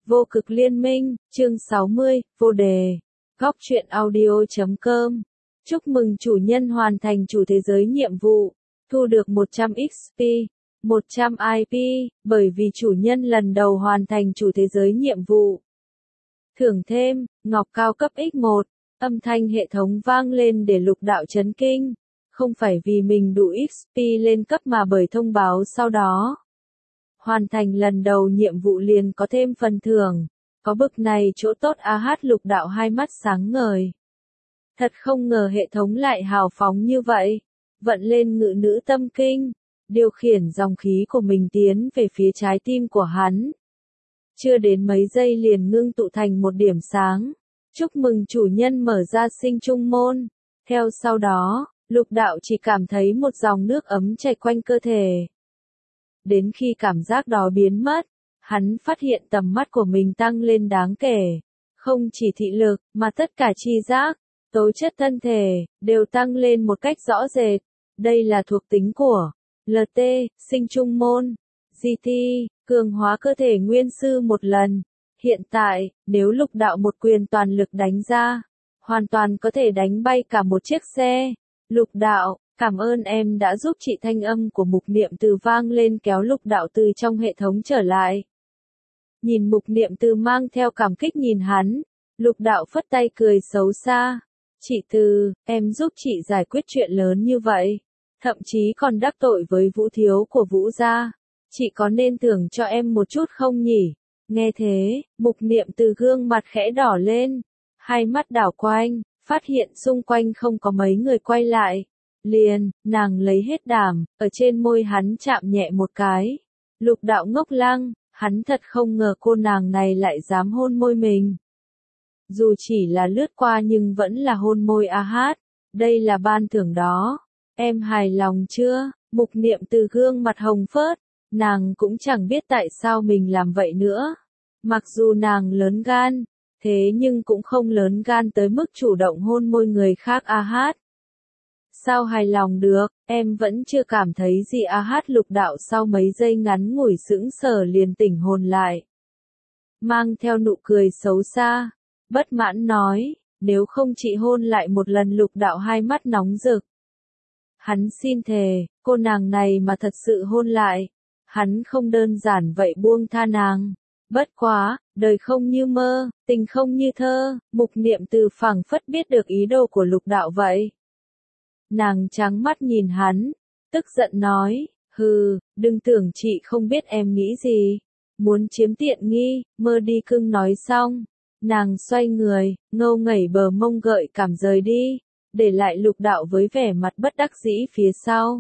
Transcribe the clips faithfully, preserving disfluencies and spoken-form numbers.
Vô cực liên minh, chương sáu mươi, vô đề. Góc truyện audio chấm com. Chúc mừng chủ nhân hoàn thành chủ thế giới nhiệm vụ, thu được một trăm ích pê, một trăm i pê, bởi vì chủ nhân lần đầu hoàn thành chủ thế giới nhiệm vụ. Thưởng thêm, ngọc cao cấp ích một, âm thanh hệ thống vang lên để lục đạo chấn kinh, không phải vì mình đủ ích pê lên cấp mà bởi thông báo sau đó. Hoàn thành lần đầu nhiệm vụ liền có thêm phần thưởng, có bực này chỗ tốt a hát lục đạo hai mắt sáng ngời. Thật không ngờ hệ thống lại hào phóng như vậy, vận lên ngự nữ tâm kinh, điều khiển dòng khí của mình tiến về phía trái tim của hắn. Chưa đến mấy giây liền ngưng tụ thành một điểm sáng, chúc mừng chủ nhân mở ra sinh trung môn, theo sau đó, lục đạo chỉ cảm thấy một dòng nước ấm chảy quanh cơ thể. Đến khi cảm giác đó biến mất, hắn phát hiện tầm mắt của mình tăng lên đáng kể. Không chỉ thị lực, mà tất cả tri giác, tố chất thân thể, đều tăng lên một cách rõ rệt. Đây là thuộc tính của lờ tê, sinh trung môn, giê tê, cường hóa cơ thể nguyên sư một lần. Hiện tại, nếu lục đạo một quyền toàn lực đánh ra, hoàn toàn có thể đánh bay cả một chiếc xe. Lục đạo, cảm ơn em đã giúp chị, thanh âm của mục niệm từ vang lên kéo lục đạo từ trong hệ thống trở lại. Nhìn mục niệm từ mang theo cảm kích nhìn hắn, lục đạo phất tay cười xấu xa. Chị Từ, em giúp chị giải quyết chuyện lớn như vậy, thậm chí còn đắc tội với Vũ thiếu của Vũ gia. Chị có nên thưởng cho em một chút không nhỉ? Nghe thế, mục niệm từ gương mặt khẽ đỏ lên, hai mắt đảo quanh, phát hiện xung quanh không có mấy người quay lại. Liền, nàng lấy hết đảm, ở trên môi hắn chạm nhẹ một cái. Lục đạo ngốc lăng, hắn thật không ngờ cô nàng này lại dám hôn môi mình. Dù chỉ là lướt qua nhưng vẫn là hôn môi a hát, đây là ban thưởng đó. Em hài lòng chưa? Mục niệm từ gương mặt hồng phớt, nàng cũng chẳng biết tại sao mình làm vậy nữa. Mặc dù nàng lớn gan, thế nhưng cũng không lớn gan tới mức chủ động hôn môi người khác a hát. Sao hài lòng được, em vẫn chưa cảm thấy gì a hát lục đạo sau mấy giây ngắn ngủi sững sờ liền tỉnh hồn lại. Mang theo nụ cười xấu xa, bất mãn nói, nếu không chị hôn lại một lần lục đạo hai mắt nóng rực. Hắn xin thề, cô nàng này mà thật sự hôn lại, hắn không đơn giản vậy buông tha nàng. Bất quá, đời không như mơ, tình không như thơ, mục niệm từ phảng phất biết được ý đồ của lục đạo vậy. Nàng trắng mắt nhìn hắn, tức giận nói, hừ, đừng tưởng chị không biết em nghĩ gì, muốn chiếm tiện nghi, mơ đi. Cưng nói xong, nàng xoay người, ngâu ngẩy bờ mông gợi cảm rời đi, để lại lục đạo với vẻ mặt bất đắc dĩ phía sau.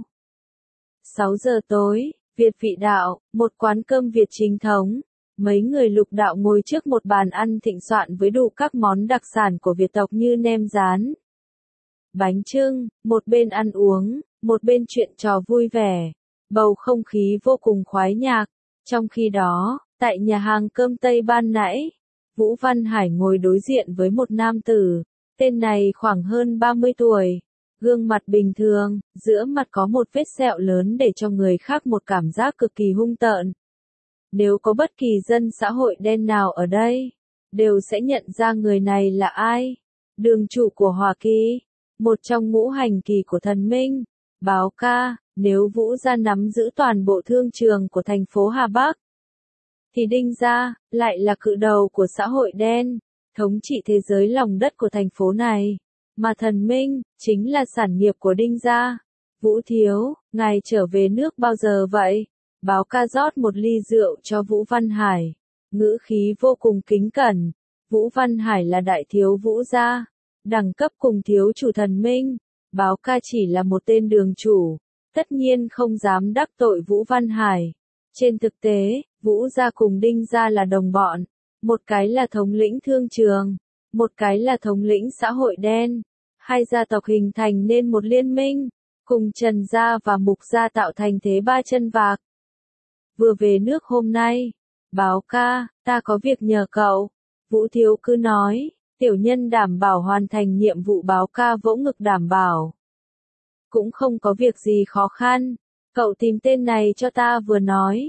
sáu giờ tối, Việt Vị Đạo, một quán cơm Việt chính thống, mấy người lục đạo ngồi trước một bàn ăn thịnh soạn với đủ các món đặc sản của Việt tộc như nem rán, bánh chưng, một bên ăn uống, một bên chuyện trò vui vẻ, bầu không khí vô cùng khoái nhạc. Trong khi đó, tại nhà hàng cơm Tây ban nãy, Vũ Văn Hải ngồi đối diện với một nam tử, tên này khoảng hơn ba mươi tuổi, gương mặt bình thường, giữa mặt có một vết sẹo lớn để cho người khác một cảm giác cực kỳ hung tợn. Nếu có bất kỳ dân xã hội đen nào ở đây, đều sẽ nhận ra người này là ai. Đường chủ của Hoa Kỳ, một trong ngũ hành kỳ của thần minh, báo ca, nếu Vũ gia nắm giữ toàn bộ thương trường của thành phố Hà Bắc, thì Đinh gia lại là cự đầu của xã hội đen, thống trị thế giới lòng đất của thành phố này, mà thần minh chính là sản nghiệp của Đinh gia. Vũ thiếu, ngài trở về nước bao giờ vậy? Báo ca rót một ly rượu cho Vũ Văn Hải, ngữ khí vô cùng kính cẩn. Vũ Văn Hải là đại thiếu Vũ gia, đẳng cấp cùng thiếu chủ thần minh, báo ca chỉ là một tên đường chủ, tất nhiên không dám đắc tội Vũ Văn Hải. Trên thực tế, Vũ gia cùng Đinh gia là đồng bọn, một cái là thống lĩnh thương trường, một cái là thống lĩnh xã hội đen. Hai gia tộc hình thành nên một liên minh, cùng Trần gia và Mục gia tạo thành thế ba chân vạc. Vừa về nước hôm nay, báo ca, ta có việc nhờ cậu. Vũ thiếu cứ nói, tiểu nhân đảm bảo hoàn thành nhiệm vụ. Báo ca vỗ ngực đảm bảo. Cũng không có việc gì khó khăn, cậu tìm tên này cho ta vừa nói.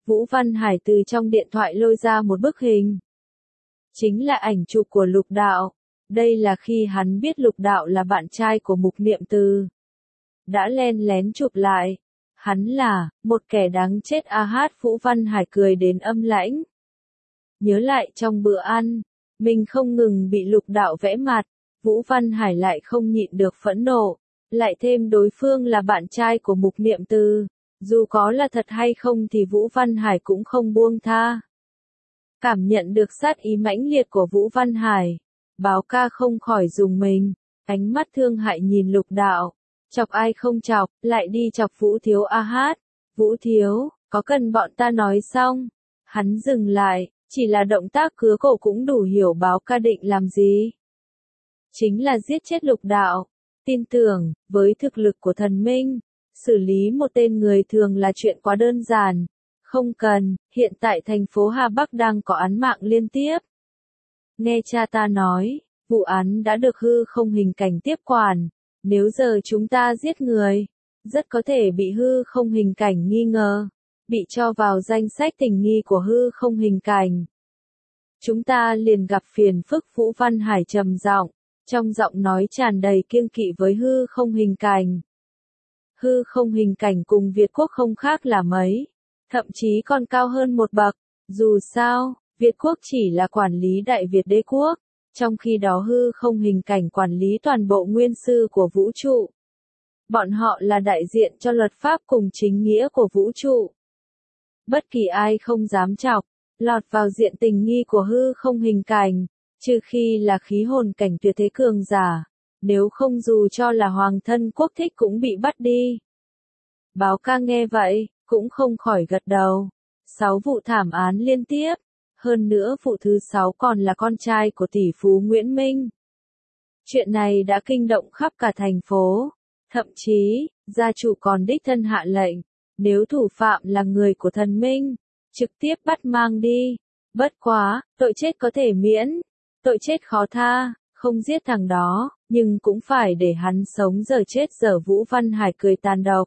Vũ Văn Hải từ trong điện thoại lôi ra một bức hình. Chính là ảnh chụp của Lục Đạo. Đây là khi hắn biết Lục Đạo là bạn trai của Mục Niệm Từ. Đã len lén chụp lại. Hắn là, một kẻ đáng chết a hát Vũ Văn Hải cười đến âm lãnh. Nhớ lại trong bữa ăn, mình không ngừng bị Lục Đạo vẽ mặt, Vũ Văn Hải lại không nhịn được phẫn nộ, lại thêm đối phương là bạn trai của Mục Niệm Từ, dù có là thật hay không thì Vũ Văn Hải cũng không buông tha. Cảm nhận được sát ý mãnh liệt của Vũ Văn Hải, Báo Ca không khỏi rùng mình, ánh mắt thương hại nhìn Lục Đạo, chọc ai không chọc, lại đi chọc Vũ Thiếu a hát, Vũ Thiếu, có cần bọn ta nói xong? Hắn dừng lại, chỉ là động tác cứa cổ cũng đủ hiểu Báo Ca định làm gì. Chính là giết chết Lục Đạo. Tin tưởng, với thực lực của thần minh, xử lý một tên người thường là chuyện quá đơn giản. Không cần, hiện tại thành phố Hà Bắc đang có án mạng liên tiếp. Nghe cha ta nói, vụ án đã được hư không hình cảnh tiếp quản. Nếu giờ chúng ta giết người, rất có thể bị hư không hình cảnh nghi ngờ, bị cho vào danh sách tình nghi của hư không hình cảnh. Chúng ta liền gặp phiền phức. Vũ Văn Hải trầm giọng, trong giọng nói tràn đầy kiêng kỵ với hư không hình cảnh. Hư không hình cảnh cùng Việt Quốc không khác là mấy, thậm chí còn cao hơn một bậc. Dù sao, Việt Quốc chỉ là quản lý Đại Việt Đế Quốc, trong khi đó hư không hình cảnh quản lý toàn bộ nguyên sư của vũ trụ. Bọn họ là đại diện cho luật pháp cùng chính nghĩa của vũ trụ. Bất kỳ ai không dám chọc, lọt vào diện tình nghi của hư không hình cảnh, trừ khi là khí hồn cảnh tuyệt thế cường giả, nếu không dù cho là hoàng thân quốc thích cũng bị bắt đi. Báo Ca nghe vậy, cũng không khỏi gật đầu. Sáu vụ thảm án liên tiếp, hơn nữa vụ thứ sáu còn là con trai của tỷ phú Nguyễn Minh. Chuyện này đã kinh động khắp cả thành phố, thậm chí, gia chủ còn đích thân hạ lệnh, nếu thủ phạm là người của thần minh, trực tiếp bắt mang đi. Bất quá, tội chết có thể miễn, tội chết khó tha, không giết thằng đó, nhưng cũng phải để hắn sống giờ chết giờ. Vũ Văn Hải cười tàn độc.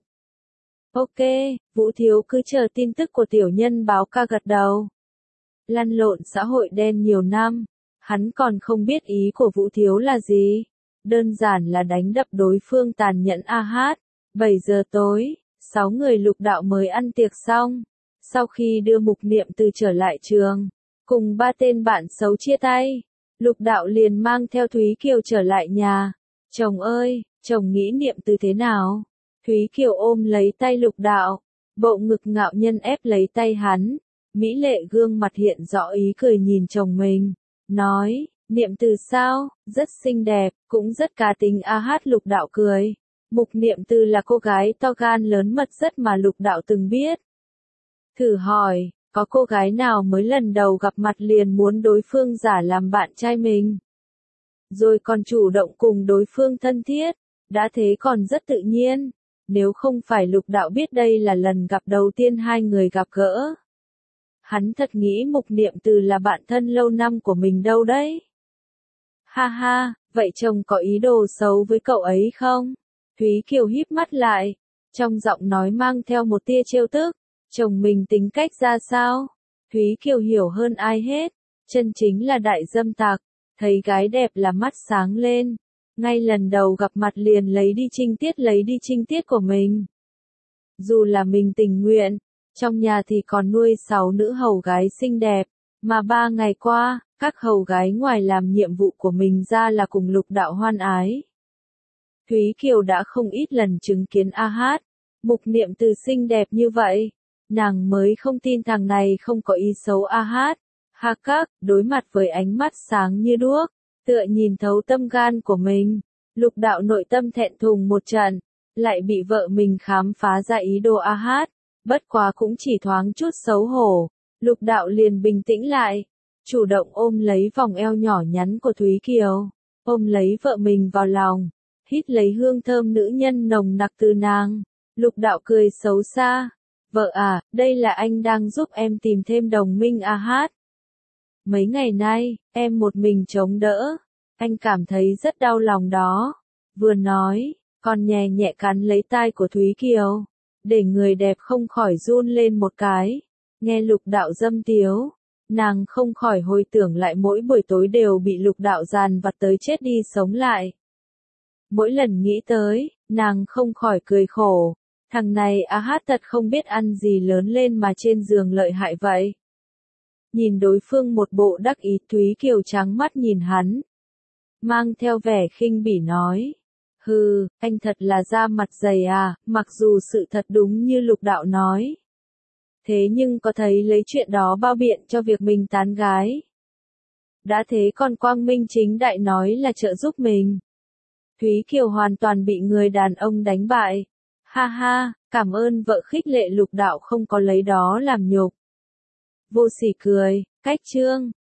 Ok, Vũ Thiếu cứ chờ tin tức của tiểu nhân. Báo Ca gật đầu. Lăn lộn xã hội đen nhiều năm, hắn còn không biết ý của Vũ Thiếu là gì. Đơn giản là đánh đập đối phương tàn nhẫn a hát. bảy giờ tối, sáu người Lục Đạo mới ăn tiệc xong. Sau khi đưa Mục Niệm Từ trở lại trường, cùng ba tên bạn xấu chia tay, Lục Đạo liền mang theo Thúy Kiều trở lại nhà. Chồng ơi, chồng nghĩ Niệm Từ thế nào? Thúy Kiều ôm lấy tay Lục Đạo, bộ ngực ngạo nhân ép lấy tay hắn. Mỹ lệ gương mặt hiện rõ ý cười nhìn chồng mình, nói, Niệm Từ sao, rất xinh đẹp, cũng rất cá tính a hát. Lục Đạo cười, Mục Niệm Từ là cô gái to gan lớn mật rất mà Lục Đạo từng biết. Thử hỏi, có cô gái nào mới lần đầu gặp mặt liền muốn đối phương giả làm bạn trai mình? Rồi còn chủ động cùng đối phương thân thiết, đã thế còn rất tự nhiên. Nếu không phải Lục Đạo biết đây là lần gặp đầu tiên hai người gặp gỡ, hắn thật nghĩ Mục Niệm Từ là bạn thân lâu năm của mình đâu đấy. Ha ha, vậy chồng có ý đồ xấu với cậu ấy không? Thúy Kiều híp mắt lại, trong giọng nói mang theo một tia trêu tức. Chồng mình tính cách ra sao? Thúy Kiều hiểu hơn ai hết, chân chính là đại dâm tặc, thấy gái đẹp là mắt sáng lên. Ngay lần đầu gặp mặt liền lấy đi trinh tiết lấy đi trinh tiết của mình. Dù là mình tình nguyện, trong nhà thì còn nuôi sáu nữ hầu gái xinh đẹp, mà ba ngày qua, các hầu gái ngoài làm nhiệm vụ của mình ra là cùng Lục Đạo hoan ái. Thúy Kiều đã không ít lần chứng kiến a hát, Mục Niệm Từ xinh đẹp như vậy, nàng mới không tin thằng này không có ý xấu a hát. Ha các, đối mặt với ánh mắt sáng như đuốc, tựa nhìn thấu tâm gan của mình, Lục Đạo nội tâm thẹn thùng một trận, lại bị vợ mình khám phá ra ý đồ a hát, bất quá cũng chỉ thoáng chút xấu hổ, Lục Đạo liền bình tĩnh lại, chủ động ôm lấy vòng eo nhỏ nhắn của Thúy Kiều, ôm lấy vợ mình vào lòng, hít lấy hương thơm nữ nhân nồng nặc từ nàng. Lục Đạo cười xấu xa, vợ à, đây là anh đang giúp em tìm thêm đồng minh a hát. Mấy ngày nay, em một mình chống đỡ, anh cảm thấy rất đau lòng đó. Vừa nói, còn nhẹ nhẹ cắn lấy tai của Thúy Kiều, để người đẹp không khỏi run lên một cái. Nghe lục đạo dâm tiếu, nàng không khỏi hồi tưởng lại mỗi buổi tối đều bị lục đạo giàn vặt tới chết đi sống lại. Mỗi lần nghĩ tới, nàng không khỏi cười khổ, thằng này á hát thật không biết ăn gì lớn lên mà trên giường lợi hại vậy. Nhìn đối phương một bộ đắc ý, Thúy Kiều trắng mắt nhìn hắn, mang theo vẻ khinh bỉ nói, hừ, anh thật là da mặt dày à, mặc dù sự thật đúng như lục đạo nói. Thế nhưng có thấy lấy chuyện đó bao biện cho việc mình tán gái. Đã thế còn quang minh chính đại nói là trợ giúp mình. Thúy Kiều hoàn toàn bị người đàn ông đánh bại. Ha ha, cảm ơn vợ khích lệ lục đạo không có lấy đó làm nhục. Vô sỉ cười, cách chương.